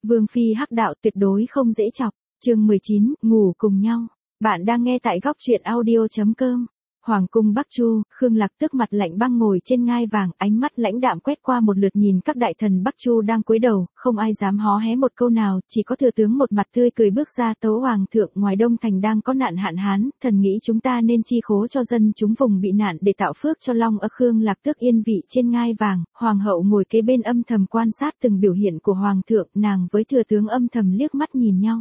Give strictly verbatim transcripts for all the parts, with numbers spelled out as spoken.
Vương phi hắc đạo tuyệt đối không dễ chọc. Chương mười chín, ngủ cùng nhau. Bạn đang nghe tại góc truyện audio chấm com. Hoàng cung Bắc Chu, Khương Lạc Tước mặt lạnh băng ngồi trên ngai vàng, ánh mắt lãnh đạm quét qua một lượt nhìn các đại thần Bắc Chu đang cúi đầu, không ai dám hó hé một câu nào, chỉ có thừa tướng một mặt tươi cười bước ra. Tấu hoàng thượng, ngoài Đông Thành đang có nạn hạn hán, thần nghĩ chúng ta nên chi khố cho dân chúng vùng bị nạn để tạo phước cho Long ở. Khương Lạc Tước yên vị trên ngai vàng, hoàng hậu ngồi kế bên âm thầm quan sát từng biểu hiện của hoàng thượng, nàng với thừa tướng âm thầm liếc mắt nhìn nhau.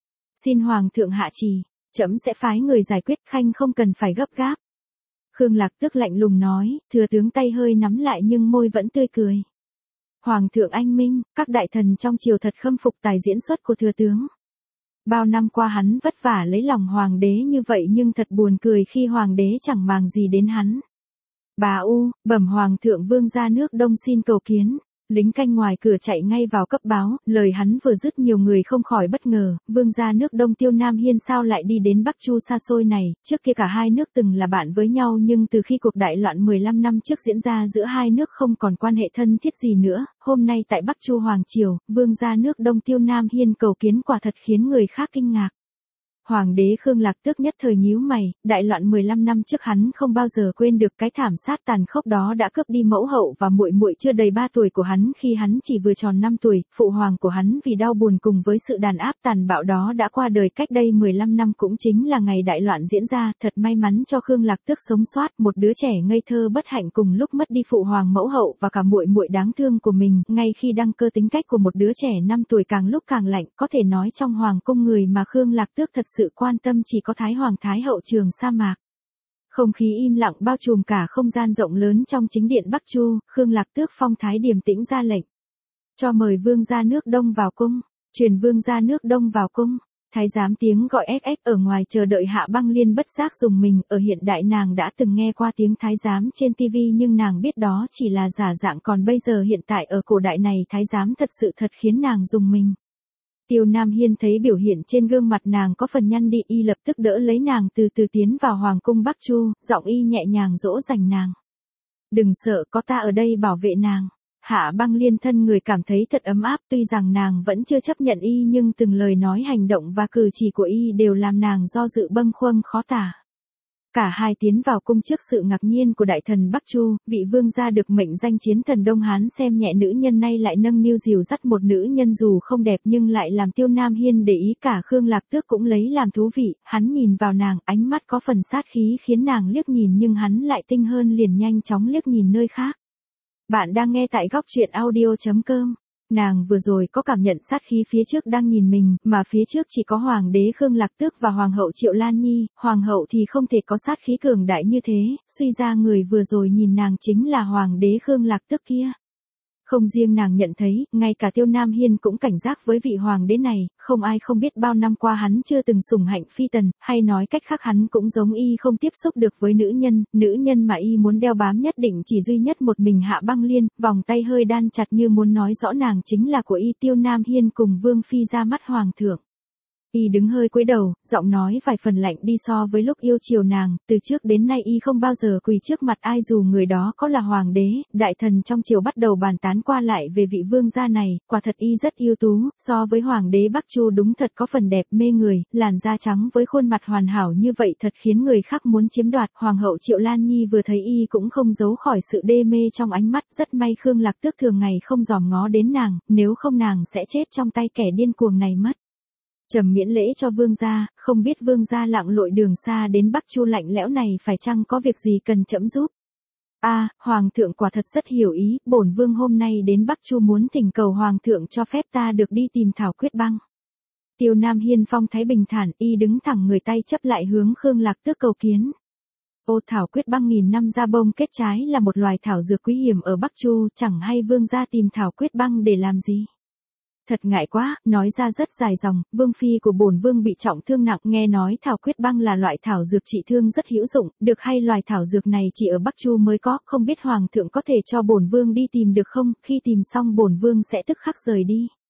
Xin hoàng thượng hạ trì, trẫm sẽ phái người giải quyết, khanh không cần phải gấp gáp. Khương Lạc Tước lạnh lùng nói, thừa tướng tay hơi nắm lại nhưng môi vẫn tươi cười. Hoàng thượng anh minh, các đại thần trong triều thật khâm phục tài diễn xuất của thừa tướng. Bao năm qua hắn vất vả lấy lòng hoàng đế như vậy nhưng thật buồn cười khi hoàng đế chẳng màng gì đến hắn. Bà U, bẩm hoàng thượng, vương gia nước Đông xin cầu kiến. Lính canh ngoài cửa chạy ngay vào cấp báo, lời hắn vừa dứt nhiều người không khỏi bất ngờ, vương gia nước Đông Tiêu Nam Hiên sao lại đi đến Bắc Chu xa xôi này, trước kia cả hai nước từng là bạn với nhau nhưng từ khi cuộc đại loạn mười lăm năm trước diễn ra giữa hai nước không còn quan hệ thân thiết gì nữa, hôm nay tại Bắc Chu Hoàng Triều, vương gia nước Đông Tiêu Nam Hiên cầu kiến quả thật khiến người khác kinh ngạc. Hoàng đế Khương Lạc Tước nhất thời nhíu mày, đại loạn mười lăm năm trước hắn không bao giờ quên được cái thảm sát tàn khốc đó đã cướp đi mẫu hậu và muội muội chưa đầy ba tuổi của hắn khi hắn chỉ vừa tròn năm tuổi, phụ hoàng của hắn vì đau buồn cùng với sự đàn áp tàn bạo đó đã qua đời cách đây mười lăm năm, cũng chính là ngày đại loạn diễn ra. Thật may mắn cho Khương Lạc Tước sống sót, một đứa trẻ ngây thơ bất hạnh cùng lúc mất đi phụ hoàng, mẫu hậu và cả muội muội đáng thương của mình. Ngay khi đăng cơ, tính cách của một đứa trẻ năm tuổi càng lúc càng lạnh, có thể nói trong hoàng cung người mà Khương Lạc Tước thật sự quan tâm chỉ có Thái Hoàng Thái Hậu Trường Sa Mạc. Không khí im lặng bao trùm cả không gian rộng lớn trong chính điện Bắc Chu. Khương Lạc Tước phong thái điềm tĩnh ra lệnh, cho mời vương gia nước Đông vào cung. Truyền vương gia nước Đông vào cung. Thái giám tiếng gọi ếch ếch ở ngoài chờ đợi. Hạ Băng Liên bất giác dùng mình, ở hiện đại nàng đã từng nghe qua tiếng thái giám trên tivi nhưng nàng biết đó chỉ là giả dạng, còn bây giờ hiện tại ở cổ đại này thái giám thật sự thật khiến nàng dùng mình. Tiêu Nam Hiên thấy biểu hiện trên gương mặt nàng có phần nhăn đi, y lập tức đỡ lấy nàng từ từ tiến vào hoàng cung Bắc Chu, giọng y nhẹ nhàng dỗ dành nàng. Đừng sợ, có ta ở đây bảo vệ nàng. Hạ Băng Liên thân người cảm thấy thật ấm áp, tuy rằng nàng vẫn chưa chấp nhận y nhưng từng lời nói, hành động và cử chỉ của y đều làm nàng do dự bâng khuâng khó tả. Cả hai tiến vào cung trước sự ngạc nhiên của đại thần Bắc Chu, vị vương gia được mệnh danh chiến thần Đông Hán xem nhẹ nữ nhân nay lại nâng niu dìu dắt một nữ nhân dù không đẹp nhưng lại làm Tiêu Nam Hiên để ý. Cả Khương Lạc Tước cũng lấy làm thú vị, hắn nhìn vào nàng, ánh mắt có phần sát khí khiến nàng liếc nhìn nhưng hắn lại tinh hơn, liền nhanh chóng liếc nhìn nơi khác. Bạn đang nghe tại góc truyện audio chấm com. Nàng vừa rồi có cảm nhận sát khí phía trước đang nhìn mình, mà phía trước chỉ có hoàng đế Khương Lạc Tước và hoàng hậu Triệu Lan Nhi, hoàng hậu thì không thể có sát khí cường đại như thế, suy ra người vừa rồi nhìn nàng chính là hoàng đế Khương Lạc Tước kia. Không riêng nàng nhận thấy, ngay cả Tiêu Nam Hiên cũng cảnh giác với vị hoàng đế này, không ai không biết bao năm qua hắn chưa từng sủng hạnh phi tần, hay nói cách khác hắn cũng giống y không tiếp xúc được với nữ nhân, nữ nhân mà y muốn đeo bám nhất định chỉ duy nhất một mình Hạ Băng Liên, vòng tay hơi đan chặt như muốn nói rõ nàng chính là của y. Tiêu Nam Hiên cùng vương phi ra mắt hoàng thượng. Y đứng hơi cúi đầu, giọng nói vài phần lạnh đi so với lúc yêu chiều nàng, từ trước đến nay y không bao giờ quỳ trước mặt ai dù người đó có là hoàng đế. Đại thần trong triều bắt đầu bàn tán qua lại về vị vương gia này, quả thật y rất ưu tú, so với hoàng đế Bắc Chu đúng thật có phần đẹp mê người, làn da trắng với khuôn mặt hoàn hảo như vậy thật khiến người khác muốn chiếm đoạt. Hoàng hậu Triệu Lan Nhi vừa thấy y cũng không giấu khỏi sự đê mê trong ánh mắt, rất may Khương Lạc Tước thường ngày không dòm ngó đến nàng, nếu không nàng sẽ chết trong tay kẻ điên cuồng này mất. Trầm miễn lễ cho vương gia, không biết vương gia lặn lội đường xa đến Bắc Chu lạnh lẽo này phải chăng có việc gì cần trẫm giúp? A, à, hoàng thượng quả thật rất hiểu ý, bổn vương hôm nay đến Bắc Chu muốn thỉnh cầu hoàng thượng cho phép ta được đi tìm Thảo Quyết Băng. Tiêu Nam Hiên phong thái bình thản, y đứng thẳng người, tay chấp lại hướng Khương Lạc Tước cầu kiến. Ô, Thảo Quyết Băng nghìn năm ra bông kết trái là một loài thảo dược quý hiếm ở Bắc Chu, chẳng hay vương gia tìm Thảo Quyết Băng để làm gì? Thật ngại quá, nói ra rất dài dòng, vương phi của bổn vương bị trọng thương nặng, nghe nói Thảo Quyết Băng là loại thảo dược trị thương rất hữu dụng, được hay loài thảo dược này chỉ ở Bắc Chu mới có, không biết hoàng thượng có thể cho bổn vương đi tìm được không, khi tìm xong bổn vương sẽ tức khắc rời đi.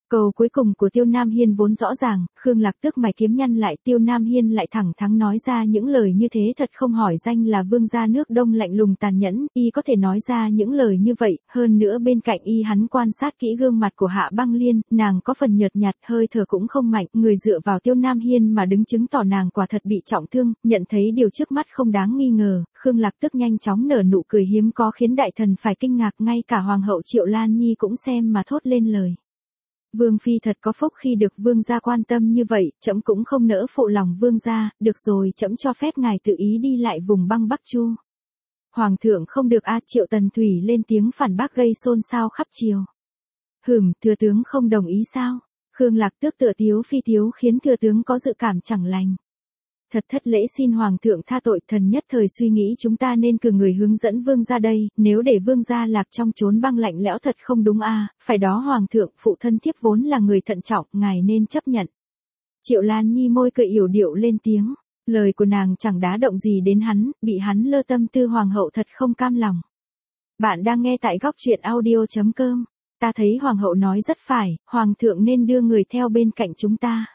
Câu cuối cùng của Tiêu Nam Hiên vốn rõ ràng, Khương Lạc Tước mày kiếm nhăn lại, Tiêu Nam Hiên lại thẳng thắn nói ra những lời như thế thật không hỏi danh là vương gia nước Đông lạnh lùng tàn nhẫn, y có thể nói ra những lời như vậy, hơn nữa bên cạnh y hắn quan sát kỹ gương mặt của Hạ Băng Liên, nàng có phần nhợt nhạt, hơi thở cũng không mạnh, người dựa vào Tiêu Nam Hiên mà đứng chứng tỏ nàng quả thật bị trọng thương, nhận thấy điều trước mắt không đáng nghi ngờ, Khương Lạc Tước nhanh chóng nở nụ cười hiếm có khiến đại thần phải kinh ngạc, ngay cả hoàng hậu Triệu Lan Nhi cũng xem mà thốt lên lời. Vương phi thật có phúc khi được vương gia quan tâm như vậy, trẫm cũng không nỡ phụ lòng vương gia, được rồi, trẫm cho phép ngài tự ý đi lại vùng băng Bắc Chu. Hoàng thượng không được a, Triệu Tần Thủy lên tiếng phản bác gây xôn xao khắp triều. Hửm, thừa tướng không đồng ý sao? Khương Lạc Tước tựa tiếu phi tiếu khiến thừa tướng có dự cảm chẳng lành. Thật thất lễ, xin hoàng thượng tha tội, thần nhất thời suy nghĩ chúng ta nên cử người hướng dẫn vương gia đây, nếu để vương gia lạc trong chốn băng lạnh lẽo thật không đúng a, phải đó hoàng thượng, phụ thân thiếp vốn là người thận trọng, ngài nên chấp nhận. Triệu Lan Nhi môi cười yểu điệu lên tiếng, lời của nàng chẳng đá động gì đến hắn, bị hắn lơ tâm tư, hoàng hậu thật không cam lòng. Bạn đang nghe tại góc truyện audio chấm com, ta thấy hoàng hậu nói rất phải, hoàng thượng nên đưa người theo bên cạnh chúng ta.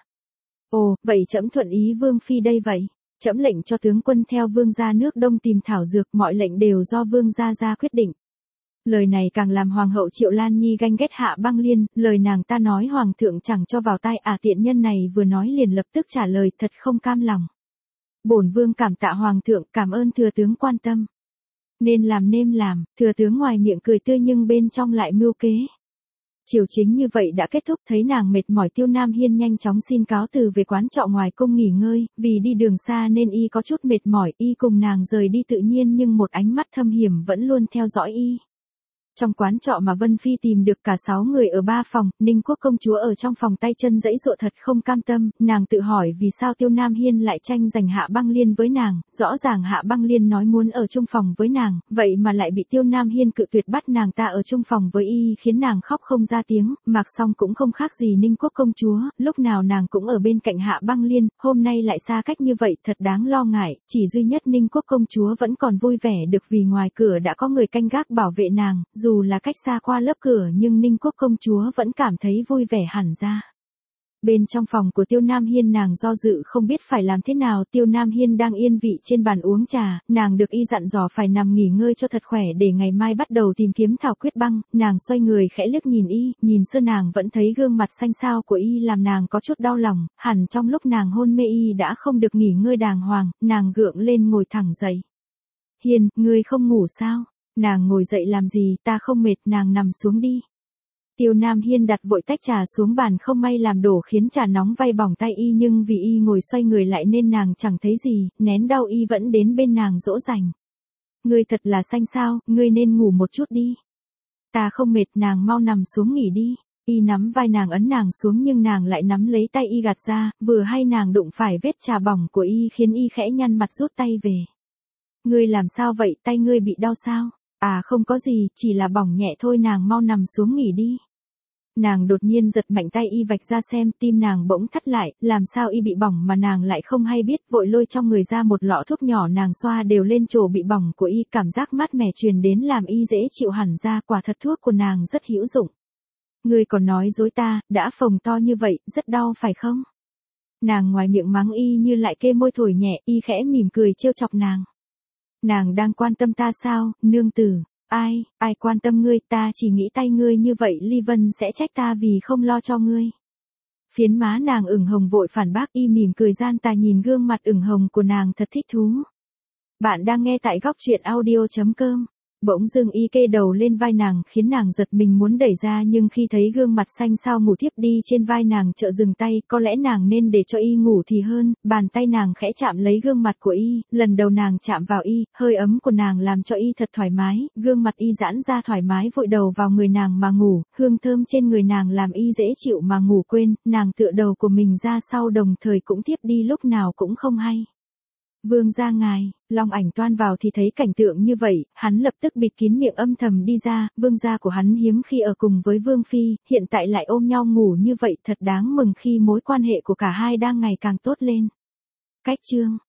Ồ, vậy trẫm thuận ý vương phi đây vậy. Trẫm lệnh cho tướng quân theo vương gia nước Đông tìm thảo dược, mọi lệnh đều do vương gia ra quyết định. Lời này càng làm hoàng hậu Triệu Lan Nhi ganh ghét Hạ Băng Liên, lời nàng ta nói hoàng thượng chẳng cho vào tai, à tiện nhân này vừa nói liền lập tức trả lời, thật không cam lòng. Bổn vương cảm tạ hoàng thượng, cảm ơn thừa tướng quan tâm. Nên làm nên làm, thừa tướng ngoài miệng cười tươi nhưng bên trong lại mưu kế. Chiều chính như vậy đã kết thúc, thấy nàng mệt mỏi, Tiêu Nam Hiên nhanh chóng xin cáo từ về quán trọ ngoài cung nghỉ ngơi, vì đi đường xa nên y có chút mệt mỏi, y cùng nàng rời đi tự nhiên nhưng một ánh mắt thâm hiểm vẫn luôn theo dõi y. Trong quán trọ mà Vân Phi tìm được cả sáu người ở ba phòng, Ninh Quốc công chúa ở trong phòng tay chân giãy giụa thật không cam tâm, nàng tự hỏi vì sao Tiêu Nam Hiên lại tranh giành Hạ Băng Liên với nàng, rõ ràng Hạ Băng Liên nói muốn ở chung phòng với nàng, vậy mà lại bị Tiêu Nam Hiên cự tuyệt bắt nàng ta ở chung phòng với y, khiến nàng khóc không ra tiếng, Mạc Song cũng không khác gì Ninh Quốc công chúa, lúc nào nàng cũng ở bên cạnh Hạ Băng Liên, hôm nay lại xa cách như vậy, thật đáng lo ngại, chỉ duy nhất Ninh Quốc công chúa vẫn còn vui vẻ được vì ngoài cửa đã có người canh gác bảo vệ nàng, dù là cách xa qua lớp cửa nhưng Ninh Quốc công chúa vẫn cảm thấy vui vẻ hẳn ra. Bên trong phòng của Tiêu Nam Hiên nàng do dự không biết phải làm thế nào, Tiêu Nam Hiên đang yên vị trên bàn uống trà, nàng được y dặn dò phải nằm nghỉ ngơi cho thật khỏe để ngày mai bắt đầu tìm kiếm thảo quyết băng, nàng xoay người khẽ liếc nhìn y, nhìn sơ nàng vẫn thấy gương mặt xanh xao của y làm nàng có chút đau lòng, hẳn trong lúc nàng hôn mê y đã không được nghỉ ngơi đàng hoàng, nàng gượng lên ngồi thẳng dậy. Hiên, ngươi không ngủ sao? Nàng ngồi dậy làm gì, ta không mệt, nàng nằm xuống đi. Tiêu Nam Hiên đặt vội tách trà xuống bàn, không may làm đổ khiến trà nóng vay bỏng tay y, nhưng vì y ngồi xoay người lại nên nàng chẳng thấy gì, nén đau y vẫn đến bên nàng dỗ dành. Ngươi thật là xanh sao, ngươi nên ngủ một chút đi. Ta không mệt, nàng mau nằm xuống nghỉ đi. Y nắm vai nàng ấn nàng xuống nhưng nàng lại nắm lấy tay y gạt ra, vừa hay nàng đụng phải vết trà bỏng của y khiến y khẽ nhăn mặt rút tay về. Ngươi làm sao vậy, tay ngươi bị đau sao? À không có gì, chỉ là bỏng nhẹ thôi, nàng mau nằm xuống nghỉ đi. Nàng đột nhiên giật mạnh tay y vạch ra xem, tim nàng bỗng thắt lại, làm sao y bị bỏng mà nàng lại không hay biết, vội lôi trong người ra một lọ thuốc nhỏ nàng xoa đều lên chỗ bị bỏng của y, cảm giác mát mẻ truyền đến làm y dễ chịu hẳn ra, quả thật thuốc của nàng rất hữu dụng. Ngươi còn nói dối ta, đã phồng to như vậy, rất đau phải không? Nàng ngoài miệng mắng y như lại kê môi thổi nhẹ, y khẽ mỉm cười trêu chọc nàng. Nàng đang quan tâm ta sao, nương tử? Ai, ai quan tâm ngươi, ta chỉ nghĩ tay ngươi như vậy Ly Vân sẽ trách ta vì không lo cho ngươi. Phiến má nàng ửng hồng vội phản bác, y mỉm cười gian tà nhìn gương mặt ửng hồng của nàng thật thích thú. Bạn đang nghe tại góc truyện audio chấm com. Bỗng dưng y kê đầu lên vai nàng khiến nàng giật mình muốn đẩy ra, nhưng khi thấy gương mặt xanh xao ngủ thiếp đi trên vai nàng chợ dừng tay, có lẽ nàng nên để cho y ngủ thì hơn, bàn tay nàng khẽ chạm lấy gương mặt của y, lần đầu nàng chạm vào y, hơi ấm của nàng làm cho y thật thoải mái, gương mặt y giãn ra thoải mái vội đầu vào người nàng mà ngủ, hương thơm trên người nàng làm y dễ chịu mà ngủ quên, nàng tựa đầu của mình ra sau đồng thời cũng thiếp đi lúc nào cũng không hay. Vương gia ngài, Long Ảnh toan vào thì thấy cảnh tượng như vậy, hắn lập tức bịt kín miệng âm thầm đi ra, vương gia của hắn hiếm khi ở cùng với vương phi, hiện tại lại ôm nhau ngủ như vậy, thật đáng mừng khi mối quan hệ của cả hai đang ngày càng tốt lên. Cách chương